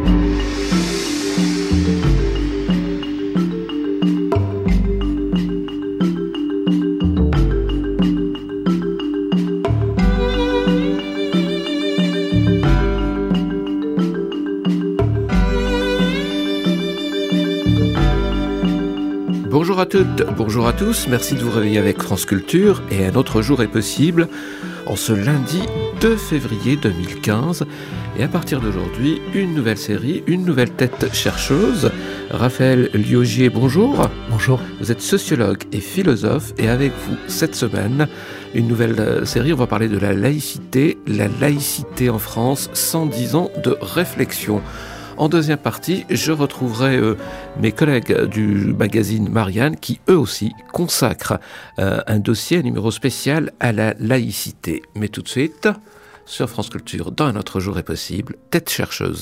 Bonjour à toutes, bonjour à tous, merci de vous réveiller avec France Culture et un autre jour est possible en ce lundi 2 février 2015 et à partir d'aujourd'hui, une nouvelle série, une nouvelle tête chercheuse. Raphaël Liogier, bonjour. Bonjour. Vous êtes sociologue et philosophe et avec vous cette semaine, une nouvelle série, on va parler de la laïcité en France, 110 ans de réflexion. En deuxième partie, je retrouverai mes collègues du magazine Marianne qui, eux aussi, consacrent un dossier, un numéro spécial à la laïcité. Mais tout de suite, sur France Culture, dans Un autre jour est possible, tête chercheuse.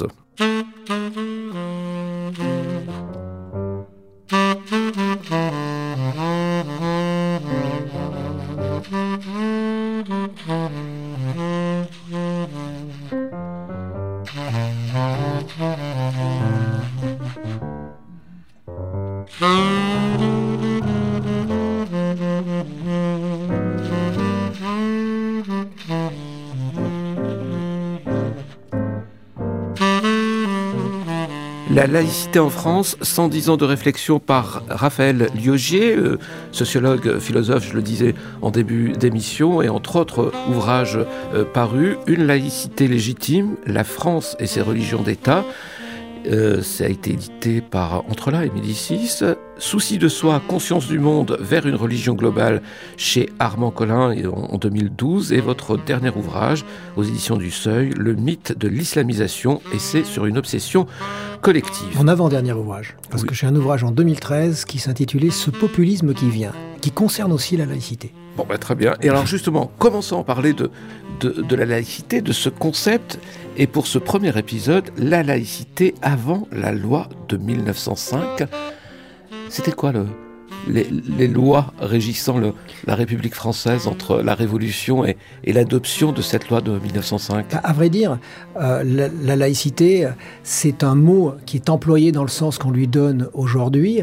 La laïcité en France, 110 ans de réflexion par Raphaël Liogier, sociologue, philosophe, je le disais en début d'émission, et entre autres ouvrages parus, Une laïcité légitime, la France et ses religions d'État. Ça a été édité par Entrelacs et Médicis. Souci de soi, conscience du monde vers une religion globale chez Armand Collin en 2012. Et votre dernier ouvrage aux éditions du Seuil, Le mythe de l'islamisation, essai sur une obsession collective. Mon avant-dernier ouvrage, parce que j'ai un ouvrage en 2013 qui s'intitulait « Ce populisme qui vient », qui concerne aussi la laïcité. Bon, très bien. Et alors justement, commençons à parler de la laïcité, de ce concept. Et pour ce premier épisode, la laïcité avant la loi de 1905. C'était quoi les lois régissant la République française entre la Révolution et l'adoption de cette loi de 1905 ? À vrai dire, la laïcité, c'est un mot qui est employé dans le sens qu'on lui donne aujourd'hui,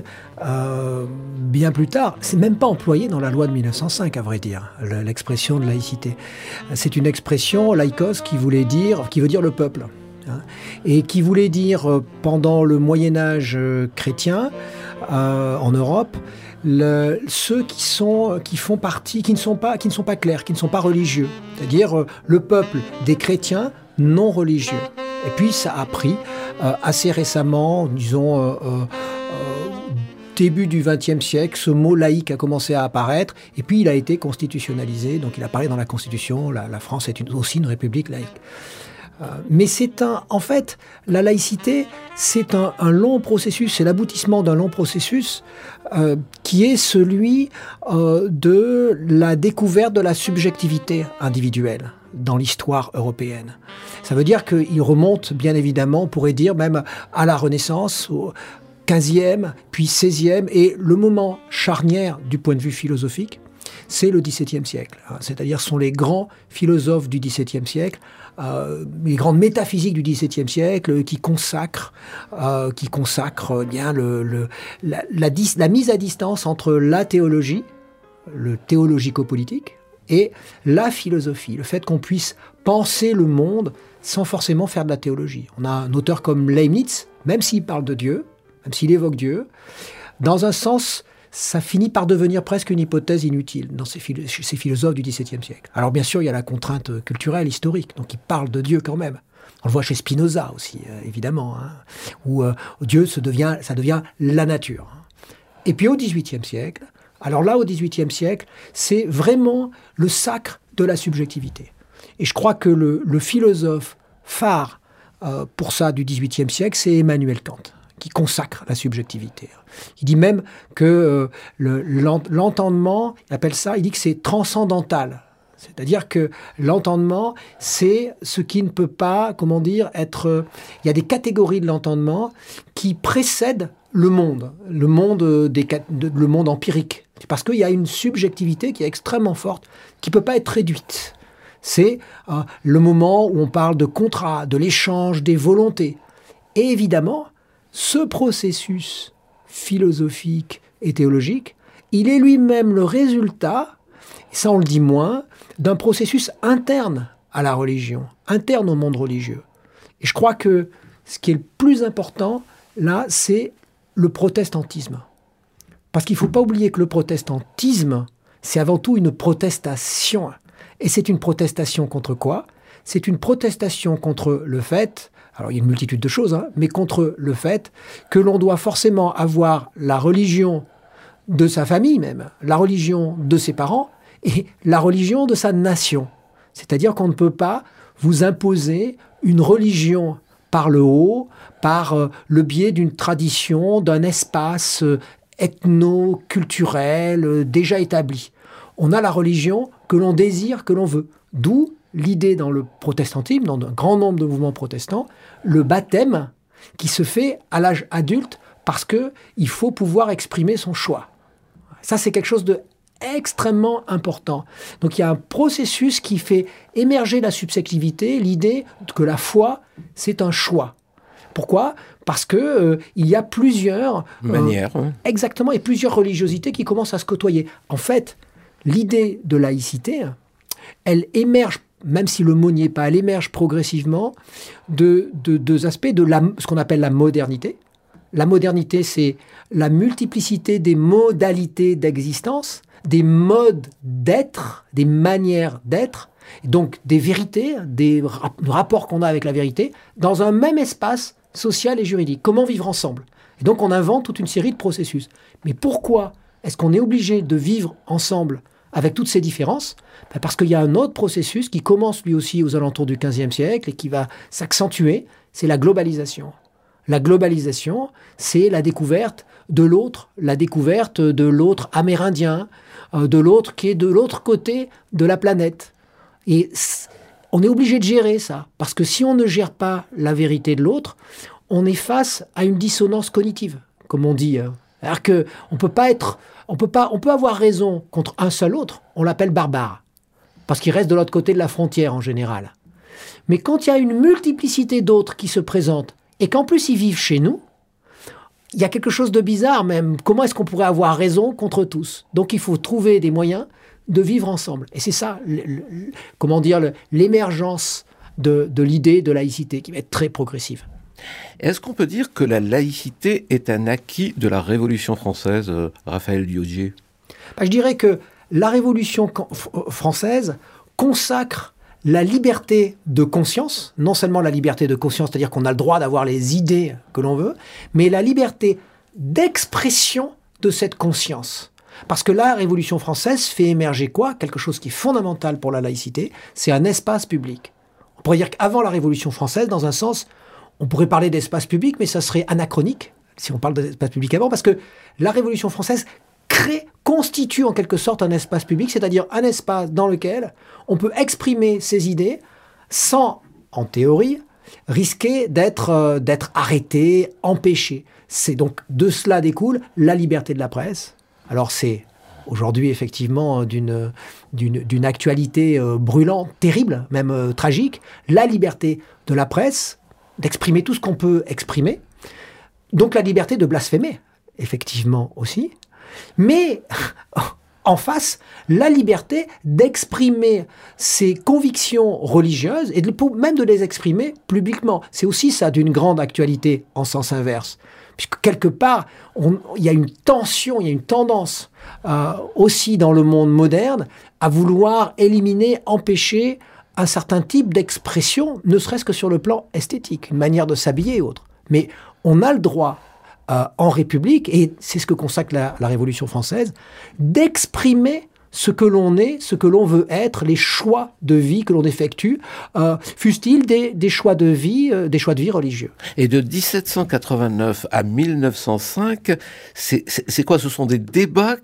bien plus tard. C'est même pas employé dans la loi de 1905, à vrai dire, l'expression de laïcité. C'est une expression, laïkos, qui veut dire le peuple. Et qui voulait dire, pendant le Moyen-Âge chrétien, en Europe, ceux qui font partie, qui ne sont pas clercs, qui ne sont pas religieux, c'est-à-dire le peuple des chrétiens non religieux. Et puis ça a pris assez récemment, disons début du XXe siècle, ce mot laïque a commencé à apparaître, et puis il a été constitutionnalisé, donc il apparaît dans la Constitution. La France est aussi une république laïque. Mais en fait, la laïcité, c'est un long processus, c'est l'aboutissement d'un long processus qui est celui de la découverte de la subjectivité individuelle dans l'histoire européenne. Ça veut dire qu'il remonte, bien évidemment, on pourrait dire même à la Renaissance, au XVe, puis XVIe, et le moment charnière du point de vue philosophique, c'est le XVIIe siècle. C'est-à-dire, ce sont les grands philosophes du XVIIe siècle, les grandes métaphysiques du XVIIe siècle qui consacrent bien la mise à distance entre la théologie, le théologico-politique, et la philosophie, le fait qu'on puisse penser le monde sans forcément faire de la théologie. On a un auteur comme Leibniz, même s'il parle de Dieu, même s'il évoque Dieu, dans un sens, ça finit par devenir presque une hypothèse inutile chez ces philosophes du XVIIe siècle. Alors bien sûr, il y a la contrainte culturelle, historique, donc ils parlent de Dieu quand même. On le voit chez Spinoza aussi, évidemment, où Dieu, ça devient la nature. Et puis au XVIIIe siècle, alors là, au XVIIIe siècle, c'est vraiment le sacre de la subjectivité. Et je crois que le philosophe phare pour ça du XVIIIe siècle, c'est Emmanuel Kant, qui consacre la subjectivité. Il dit même que l'entendement, il dit que c'est transcendantal. C'est-à-dire que l'entendement, c'est ce qui ne peut pas, être... Il y a des catégories de l'entendement qui précèdent le monde empirique. C'est parce qu'il y a une subjectivité qui est extrêmement forte, qui ne peut pas être réduite. C'est le moment où on parle de contrat, de l'échange, des volontés. Et évidemment, ce processus philosophique et théologique, il est lui-même le résultat, et ça on le dit moins, d'un processus interne à la religion, interne au monde religieux. Et je crois que ce qui est le plus important, là, c'est le protestantisme. Parce qu'il ne faut pas oublier que le protestantisme, c'est avant tout une protestation. Et c'est une protestation contre quoi ? C'est une protestation contre le fait, alors il y a une multitude de choses, mais contre le fait que l'on doit forcément avoir la religion de sa famille même, la religion de ses parents et la religion de sa nation. C'est-à-dire qu'on ne peut pas vous imposer une religion par le haut, par le biais d'une tradition, d'un espace ethno-culturel déjà établi. On a la religion que l'on désire, que l'on veut. D'où l'idée dans le protestantisme, dans un grand nombre de mouvements protestants, le baptême qui se fait à l'âge adulte parce qu'il faut pouvoir exprimer son choix. Ça, c'est quelque chose d'extrêmement important. Donc il y a un processus qui fait émerger la subjectivité, l'idée que la foi, c'est un choix. Pourquoi ? Parce que il y a plusieurs manières, exactement, et plusieurs religiosités qui commencent à se côtoyer. En fait, l'idée de laïcité, elle émerge, même si le mot n'y est pas, elle émerge progressivement de deux aspects de ce qu'on appelle la modernité. La modernité, c'est la multiplicité des modalités d'existence, des modes d'être, des manières d'être, donc des vérités, des rapports qu'on a avec la vérité, dans un même espace social et juridique. Comment vivre ensemble ? Et donc on invente toute une série de processus. Mais pourquoi est-ce qu'on est obligé de vivre ensemble avec toutes ces différences ? Parce qu'il y a un autre processus qui commence lui aussi aux alentours du XVe siècle et qui va s'accentuer, c'est la globalisation. La globalisation, c'est la découverte de l'autre amérindien, de l'autre qui est de l'autre côté de la planète. Et on est obligé de gérer ça, parce que si on ne gère pas la vérité de l'autre, on est face à une dissonance cognitive, comme on dit. Alors que on peut avoir raison contre un seul autre, on l'appelle barbare, parce qu'il reste de l'autre côté de la frontière en général. Mais quand il y a une multiplicité d'autres qui se présentent, et qu'en plus ils vivent chez nous, il y a quelque chose de bizarre même. Comment est-ce qu'on pourrait avoir raison contre tous ? Donc il faut trouver des moyens de vivre ensemble. Et c'est ça, l'émergence de l'idée de laïcité qui va être très progressive. Est-ce qu'on peut dire que la laïcité est un acquis de la Révolution française, Raphaël Liogier ? Je dirais que la Révolution française consacre la liberté de conscience, non seulement la liberté de conscience, c'est-à-dire qu'on a le droit d'avoir les idées que l'on veut, mais la liberté d'expression de cette conscience. Parce que la Révolution française fait émerger quoi ? Quelque chose qui est fondamental pour la laïcité, c'est un espace public. On pourrait dire qu'avant la Révolution française, dans un sens, on pourrait parler d'espace public, mais ça serait anachronique, si on parle d'espace public avant, parce que la Révolution française constitue en quelque sorte un espace public, c'est-à-dire un espace dans lequel on peut exprimer ses idées sans, en théorie, risquer d'être arrêté, empêché. C'est donc de cela découle la liberté de la presse. Alors c'est aujourd'hui effectivement d'une actualité brûlante, terrible, même tragique, la liberté de la presse, d'exprimer tout ce qu'on peut exprimer, donc la liberté de blasphémer, effectivement aussi, mais en face, la liberté d'exprimer ses convictions religieuses et même de les exprimer publiquement. C'est aussi ça d'une grande actualité en sens inverse. Puisque quelque part, il y a une tension, il y a une tendance aussi dans le monde moderne à vouloir éliminer, empêcher un certain type d'expression, ne serait-ce que sur le plan esthétique, une manière de s'habiller et autres. Mais on a le droit, en République, et c'est ce que consacre la Révolution française, d'exprimer ce que l'on est, ce que l'on veut être, les choix de vie que l'on effectue, fussent-ils des choix de vie religieux. Et de 1789 à 1905, c'est quoi ? Ce sont des débats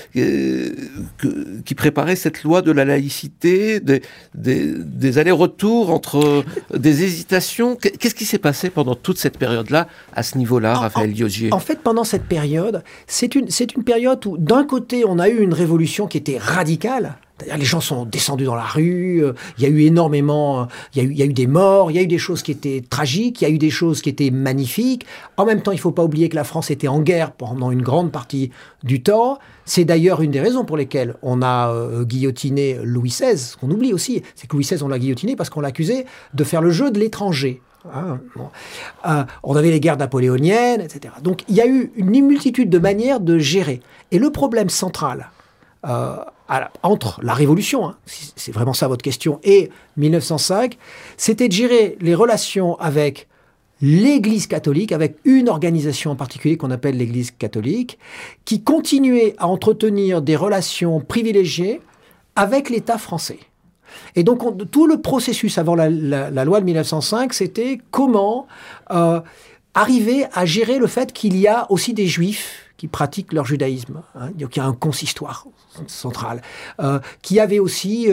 qui préparaient cette loi de la laïcité, des allers-retours entre des hésitations. Qu'est-ce qui s'est passé pendant toute cette période-là, à ce niveau-là, Raphaël Liogier ? En fait, pendant cette période, c'est une période où, d'un côté, on a eu une révolution qui était radicale, C'est-à-dire, les gens sont descendus dans la rue, il y a eu énormément, il y a eu des morts, il y a eu des choses qui étaient tragiques, il y a eu des choses qui étaient magnifiques. En même temps, il ne faut pas oublier que la France était en guerre pendant une grande partie du temps. C'est d'ailleurs une des raisons pour lesquelles on a guillotiné Louis XVI. Ce qu'on oublie aussi, c'est que Louis XVI, on l'a guillotiné parce qu'on l'accusait de faire le jeu de l'étranger. On avait les guerres napoléoniennes, etc. Donc, il y a eu une multitude de manières de gérer. Et le problème central entre la Révolution, c'est vraiment ça votre question, et 1905, c'était de gérer les relations avec l'Église catholique, avec une organisation en particulier qu'on appelle l'Église catholique, qui continuait à entretenir des relations privilégiées avec l'État français. Et donc, tout le processus avant la loi de 1905, c'était comment arriver à gérer le fait qu'il y a aussi des Juifs qui pratiquent leur judaïsme. Donc, il y a un consistoire central, qui avait aussi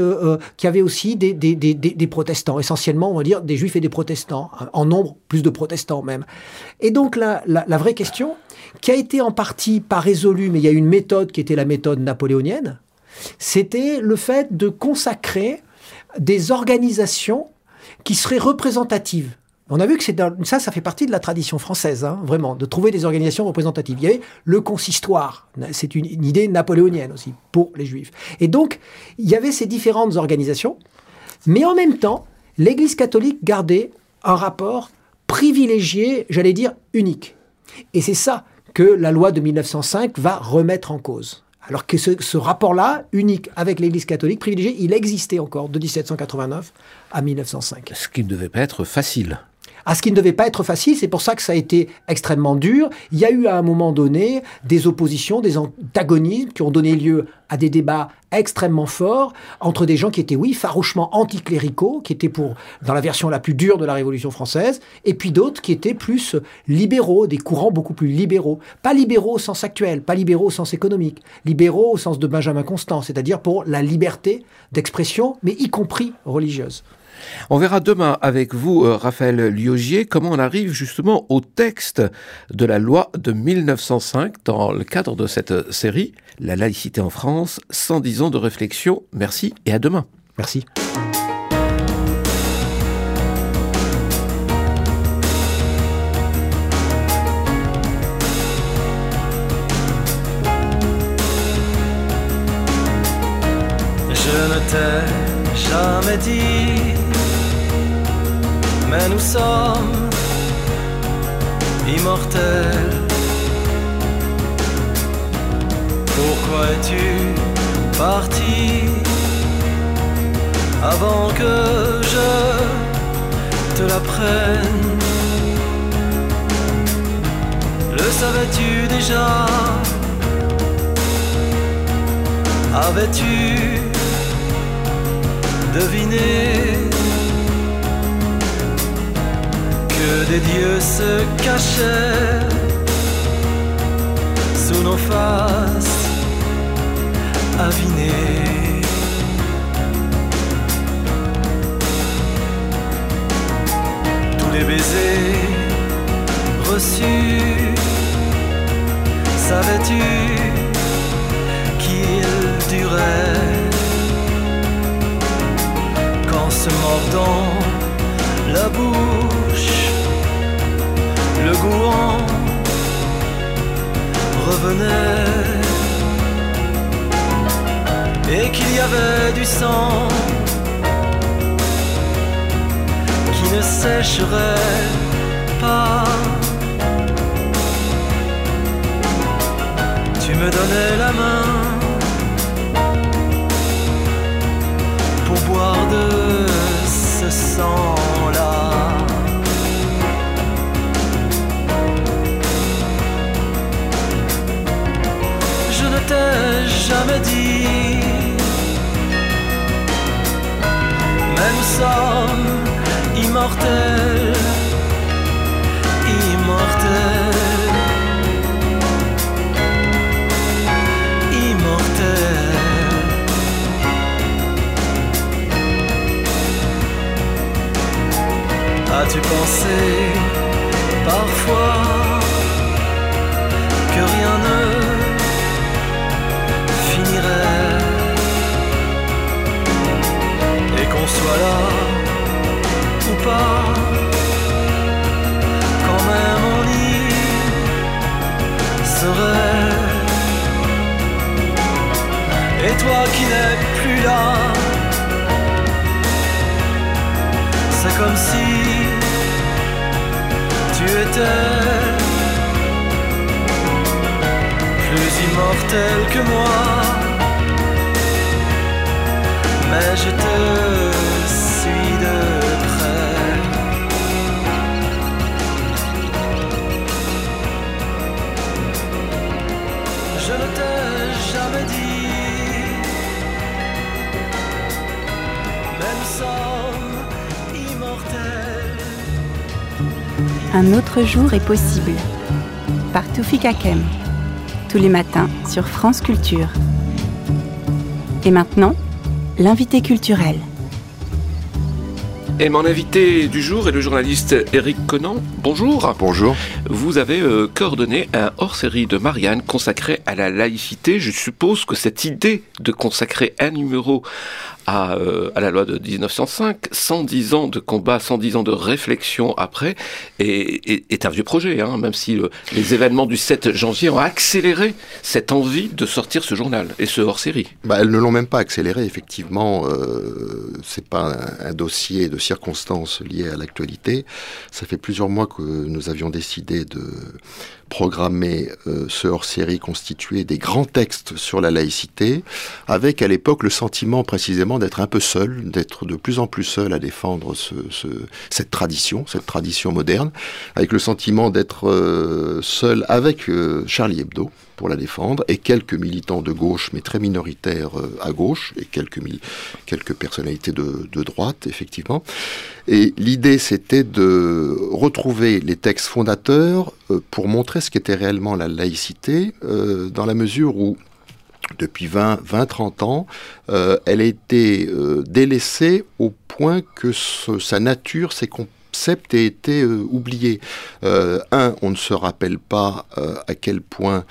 des protestants, essentiellement, on va dire, des Juifs et des protestants, en nombre, plus de protestants même. Et donc, la vraie question, qui a été en partie pas résolue, mais il y a une méthode qui était la méthode napoléonienne, c'était le fait de consacrer des organisations qui seraient représentatives. On a vu que ça fait partie de la tradition française, vraiment, de trouver des organisations représentatives. Il y avait le consistoire, c'est une idée napoléonienne aussi, pour les Juifs. Et donc, il y avait ces différentes organisations, mais en même temps, l'Église catholique gardait un rapport privilégié, j'allais dire unique. Et c'est ça que la loi de 1905 va remettre en cause. Alors que ce rapport-là, unique avec l'Église catholique privilégiée, il existait encore de 1789 à 1905. Ce qui ne devait pas être facile. Ce qui ne devait pas être facile, c'est pour ça que ça a été extrêmement dur. Il y a eu à un moment donné des oppositions, des antagonismes qui ont donné lieu à des débats extrêmement forts entre des gens qui étaient, farouchement anticléricaux, qui étaient dans la version la plus dure de la Révolution française, et puis d'autres qui étaient plus libéraux, des courants beaucoup plus libéraux. Pas libéraux au sens actuel, pas libéraux au sens économique, libéraux au sens de Benjamin Constant, c'est-à-dire pour la liberté d'expression, mais y compris religieuse. On verra demain avec vous, Raphaël Liogier, comment on arrive justement au texte de la loi de 1905 dans le cadre de cette série, La laïcité en France, 110 ans de réflexion. Merci et à demain. Merci. Je ne t'ai jamais dit, mais nous sommes immortels. Pourquoi es-tu parti avant que je te l'apprenne? Le savais-tu déjà? Avais-tu deviné que des dieux se cachaient sous nos faces avinées? Tous les baisers reçus, savais-tu qu'ils duraient? Qu'en se mordant la bouche, le goût en revenait, et qu'il y avait du sang qui ne sécherait pas. Tu me donnais la main pour boire de ce sang-là. Je ne t'ai jamais dit, mais nous sommes immortels, immortels, immortels. As-tu pensé parfois que rien ne finirait? tu étais plus immortel que moi, mais je te suis de près. Je ne t'ai jamais dit, mais nous sommes immortels. Un autre jour est possible. Par Toufik Hakem. Tous les matins sur France Culture. Et maintenant, l'invité culturel. Et mon invité du jour est le journaliste Éric Conan. Bonjour. Bonjour. Vous avez coordonné un hors-série de Marianne consacré à la laïcité. Je suppose que cette idée de consacrer un numéro à la loi de 1905, 110 ans de combat, 110 ans de réflexion après, est un vieux projet, hein, même si les événements du 7 janvier ont accéléré cette envie de sortir ce journal et ce hors-série. Elles ne l'ont même pas accéléré, effectivement. C'est pas un dossier de circonstances lié à l'actualité. Ça fait plusieurs mois que nous avions décidé de programmer ce hors-série constitué des grands textes sur la laïcité, avec à l'époque le sentiment précisément d'être un peu seul, d'être de plus en plus seul à défendre cette tradition moderne, avec le sentiment d'être seul avec Charlie Hebdo pour la défendre, et quelques militants de gauche, mais très minoritaires à gauche, et quelques personnalités de droite, effectivement. Et l'idée, c'était de retrouver les textes fondateurs pour montrer ce qu'était réellement la laïcité, dans la mesure où, depuis 20-30 ans, elle a été délaissée au point que sa nature s'est concept a été oublié. On ne se rappelle pas à quel point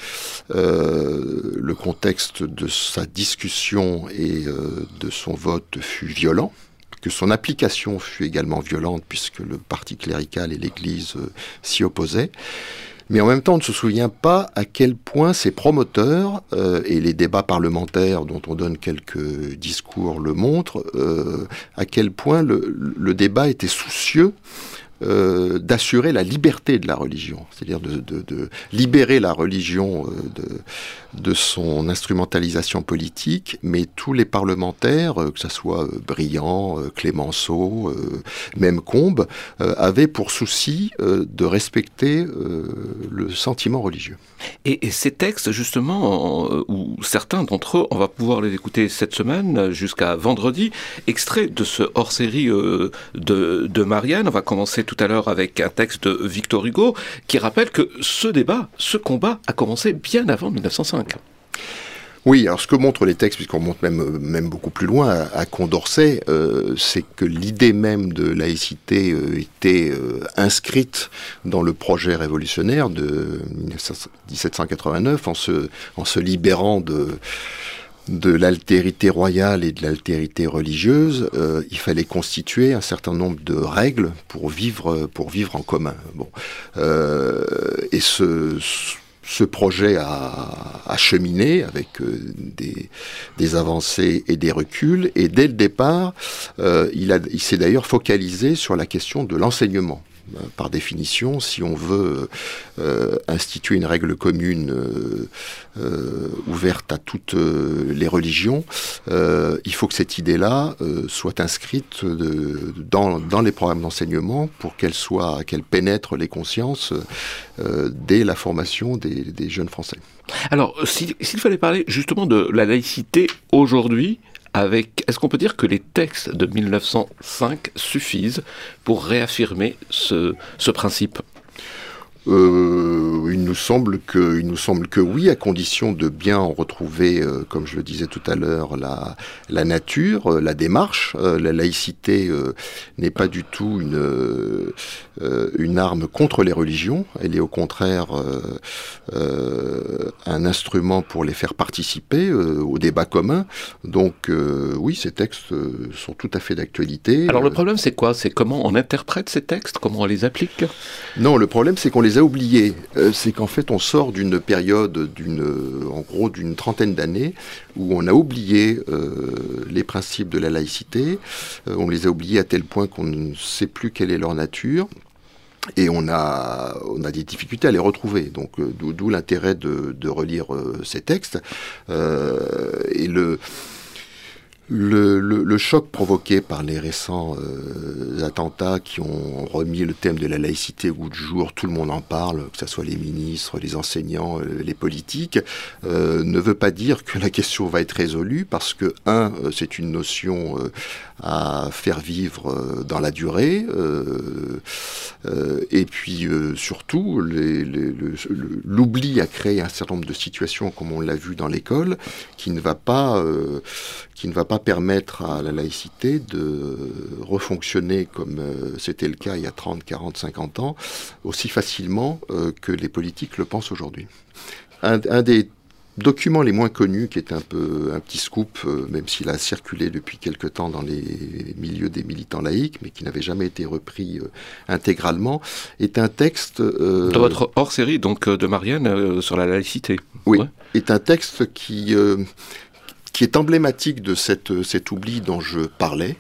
le contexte de sa discussion et de son vote fut violent, que son application fut également violente puisque le parti clérical et l'Église s'y opposaient. Mais en même temps, on ne se souvient pas à quel point ses promoteurs, et les débats parlementaires dont on donne quelques discours le montrent, à quel point le débat était soucieux d'assurer la liberté de la religion, c'est-à-dire de libérer la religion de son instrumentalisation politique, mais tous les parlementaires, que ce soit Briand, Clémenceau, même Combes, avaient pour souci de respecter le sentiment religieux. Et ces textes, justement, ou certains d'entre eux, on va pouvoir les écouter cette semaine jusqu'à vendredi, extraits de ce hors-série de Marianne. On va commencer tout à l'heure avec un texte de Victor Hugo qui rappelle que ce débat, ce combat a commencé bien avant 1905. Oui, alors ce que montrent les textes, puisqu'on monte même beaucoup plus loin, à Condorcet, c'est que l'idée même de laïcité était inscrite dans le projet révolutionnaire de 1789 en se libérant de l'altérité royale et de l'altérité religieuse. Il fallait constituer un certain nombre de règles pour vivre en commun. Et ce projet a cheminé avec des avancées et des reculs, et dès le départ, il s'est d'ailleurs focalisé sur la question de l'enseignement. Par définition, si on veut instituer une règle commune ouverte à toutes les religions, il faut que cette idée-là soit inscrite dans les programmes d'enseignement pour qu'elle pénètre les consciences dès la formation des jeunes Français. Alors, s'il fallait parler justement de la laïcité aujourd'hui, est-ce qu'on peut dire que les textes de 1905 suffisent pour réaffirmer ce principe ? Il nous semble que oui, à condition de bien en retrouver, comme je le disais tout à l'heure, la nature, la démarche. La laïcité n'est pas du tout une arme contre les religions. Elle est au contraire un instrument pour les faire participer au débat commun. Donc oui, ces textes sont tout à fait d'actualité. Alors le problème, c'est quoi ? C'est comment on interprète ces textes ? Comment on les applique ? Non, le problème, c'est qu'on les a oubliés. C'est qu'en fait, on sort d'une période d'une trentaine d'années où on a oublié les principes de la laïcité. On les a oubliés à tel point qu'on ne sait plus quelle est leur nature. Et on a des difficultés à les retrouver. Donc, d'où l'intérêt de relire ces textes. Et le choc provoqué par les récents attentats qui ont remis le thème de la laïcité au goût du jour, tout le monde en parle, que ce soit les ministres, les enseignants, les politiques, ne veut pas dire que la question va être résolue, parce que, c'est une notion à faire vivre dans la durée, et puis surtout, l'oubli a créé un certain nombre de situations, comme on l'a vu dans l'école, qui ne va pas permettre à la laïcité de refonctionner comme c'était le cas il y a 30, 40, 50 ans, aussi facilement que les politiques le pensent aujourd'hui. Un des documents les moins connus, qui est un petit scoop, même s'il a circulé depuis quelque temps dans les milieux des militants laïcs, mais qui n'avait jamais été repris intégralement, est un texte... de votre hors-série, donc, de Marianne, sur la laïcité. Oui, est un texte qui est emblématique de cet oubli dont je parlais.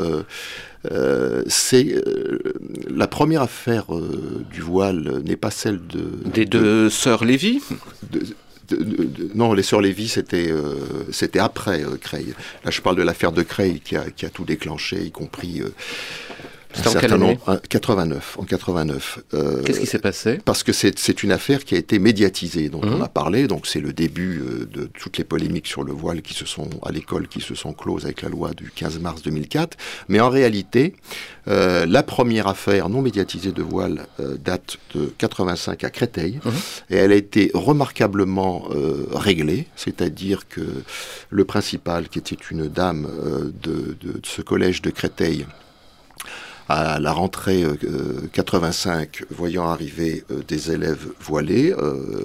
C'est la première affaire du voile n'est pas celle des deux sœurs Lévy. Non, les sœurs Lévy, c'était après Creil. Là, je parle de l'affaire de Creil qui a tout déclenché, y compris... C'était en quelle année ? En 89. Qu'est-ce qui s'est passé ? Parce que c'est une affaire qui a été médiatisée, dont on a parlé. Donc c'est le début de toutes les polémiques sur le voile à l'école qui se sont closes avec la loi du 15 mars 2004. Mais en réalité, la première affaire non médiatisée de voile date de 85 à Créteil. Et elle a été remarquablement réglée. C'est-à-dire que le principal, qui était une dame de ce collège de Créteil, à la rentrée 85, voyant arriver des élèves voilés,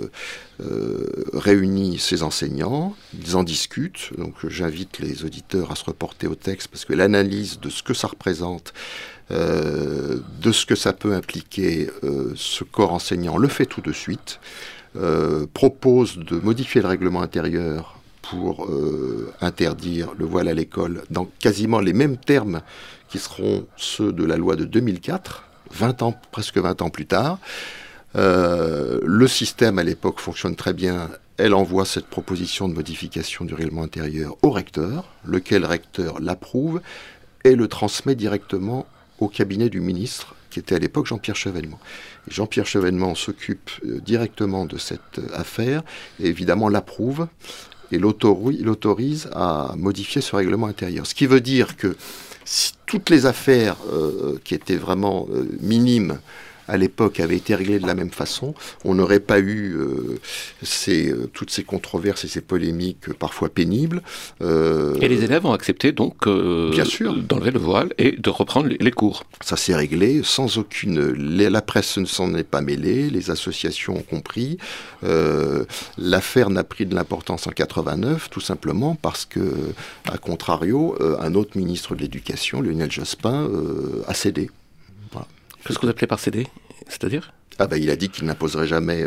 réunit ses enseignants, ils en discutent. Donc j'invite les auditeurs à se reporter au texte, parce que l'analyse de ce que ça représente, de ce que ça peut impliquer, ce corps enseignant le fait tout de suite, propose de modifier le règlement intérieur pour interdire le voile à l'école dans quasiment les mêmes termes qui seront ceux de la loi de 2004, presque 20 ans plus tard. Le système à l'époque fonctionne très bien. Elle envoie cette proposition de modification du règlement intérieur au recteur, lequel recteur l'approuve et le transmet directement au cabinet du ministre, qui était à l'époque Jean-Pierre Chevènement. Et Jean-Pierre Chevènement s'occupe directement de cette affaire et évidemment l'approuve et l'autorise à modifier ce règlement intérieur. Ce qui veut dire que si toutes les affaires qui étaient vraiment minimes à l'époque avaient été réglées de la même façon, on n'aurait pas eu toutes ces controverses et ces polémiques parfois pénibles. Et les élèves ont accepté donc bien sûr d'enlever le voile et de reprendre les cours. Ça s'est réglé sans aucune... La presse ne s'en est pas mêlée, les associations ont compris. L'affaire n'a pris de l'importance en 89, tout simplement parce que, à contrario, un autre ministre de l'Éducation, Lionel Jospin, a cédé. Voilà. Qu'est-ce que vous appelez par céder ? C'est-à-dire ? Il a dit qu'il n'imposerait jamais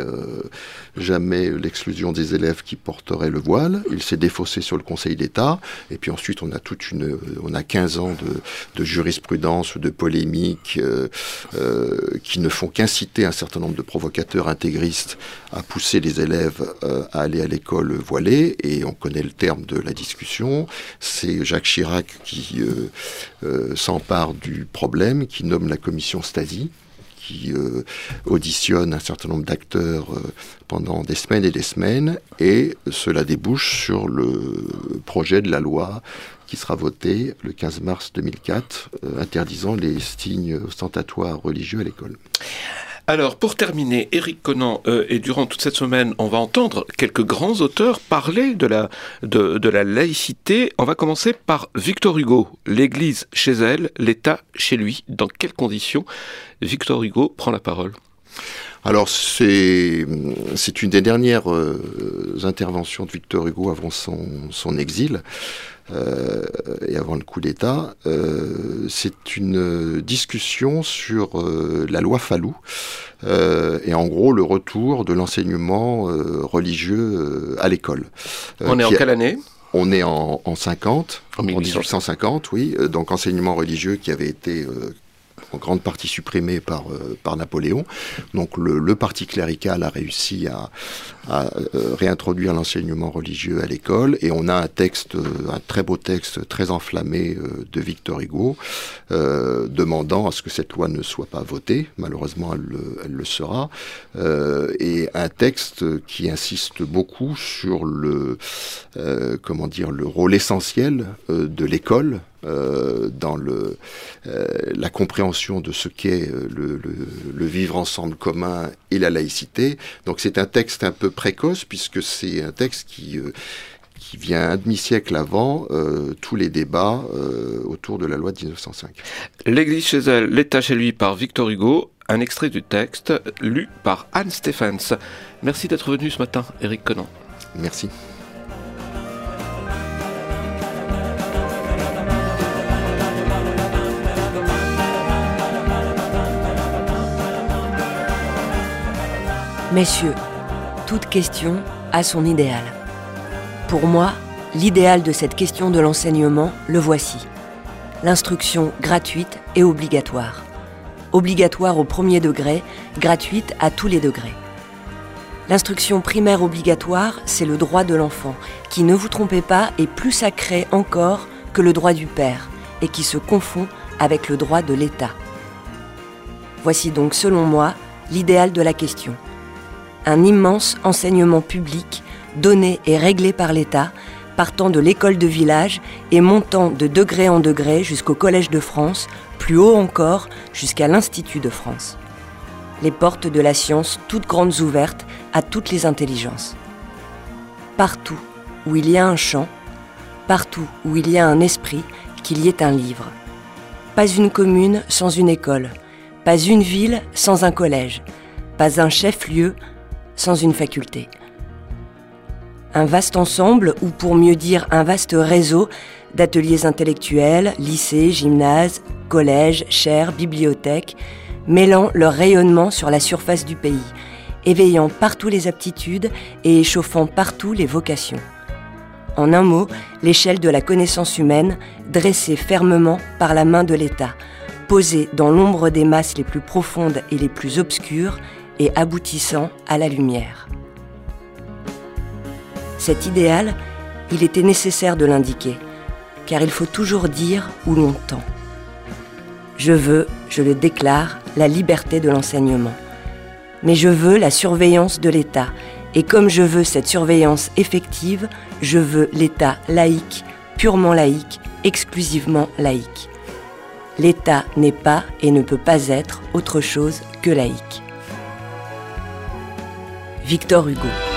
l'exclusion des élèves qui porteraient le voile. Il s'est défaussé sur le Conseil d'État. Et puis ensuite, on a 15 ans de jurisprudence, de polémiques qui ne font qu'inciter un certain nombre de provocateurs intégristes à pousser les élèves à aller à l'école voilée. Et on connaît le terme de la discussion. C'est Jacques Chirac qui s'empare du problème, qui nomme la commission Stasi, qui auditionne un certain nombre d'acteurs pendant des semaines et des semaines, et cela débouche sur le projet de la loi qui sera voté le 15 mars 2004, interdisant les signes ostentatoires religieux à l'école. Alors, pour terminer, Éric Conan, et durant toute cette semaine, on va entendre quelques grands auteurs parler de la laïcité. On va commencer par Victor Hugo. L'Église chez elle, l'État chez lui. Dans quelles conditions Victor Hugo prend la parole ? Alors, c'est une des dernières interventions de Victor Hugo avant son exil. Et avant le coup d'État, c'est une discussion sur la loi Fallou et en gros le retour de l'enseignement religieux à l'école. On est en quelle année ? On est en 50, en 1850, oui. Donc enseignement religieux qui avait été en grande partie supprimé par Napoléon. Donc le parti clérical a réussi à réintroduire l'enseignement religieux à l'école, et on a un très beau texte très enflammé de Victor Hugo, demandant à ce que cette loi ne soit pas votée. Malheureusement, elle le sera. Et un texte qui insiste beaucoup sur le rôle essentiel de l'école dans la compréhension de ce qu'est le vivre ensemble commun et la laïcité. Donc c'est un texte un peu précoce, puisque c'est un texte qui vient un demi-siècle avant tous les débats autour de la loi de 1905. L'Église chez elle, l'État chez lui par Victor Hugo, un extrait du texte lu par Anne Stephens. Merci d'être venu ce matin, Éric Conan. Merci. Messieurs, toute question a son idéal. Pour moi, l'idéal de cette question de l'enseignement, le voici. L'instruction gratuite et obligatoire. Obligatoire au premier degré, gratuite à tous les degrés. L'instruction primaire obligatoire, c'est le droit de l'enfant, qui, ne vous trompez pas, est plus sacré encore que le droit du père, et qui se confond avec le droit de l'État. Voici donc, selon moi, l'idéal de la question. Un immense enseignement public, donné et réglé par l'État, partant de l'école de village et montant de degré en degré jusqu'au Collège de France, plus haut encore jusqu'à l'Institut de France. Les portes de la science toutes grandes ouvertes à toutes les intelligences. Partout où il y a un chant, partout où il y a un esprit, qu'il y ait un livre. Pas une commune sans une école, pas une ville sans un collège, pas un chef-lieu sans une faculté. Un vaste ensemble, ou pour mieux dire un vaste réseau d'ateliers intellectuels, lycées, gymnases, collèges, chaires, bibliothèques, mêlant leur rayonnement sur la surface du pays, éveillant partout les aptitudes et échauffant partout les vocations. En un mot, l'échelle de la connaissance humaine, dressée fermement par la main de l'État, posée dans l'ombre des masses les plus profondes et les plus obscures, et aboutissant à la lumière. Cet idéal, il était nécessaire de l'indiquer, car il faut toujours dire où l'on tend. Je veux, je le déclare, la liberté de l'enseignement. Mais je veux la surveillance de l'État, et comme je veux cette surveillance effective, je veux l'État laïque, purement laïque, exclusivement laïque. L'État n'est pas et ne peut pas être autre chose que laïque. Victor Hugo.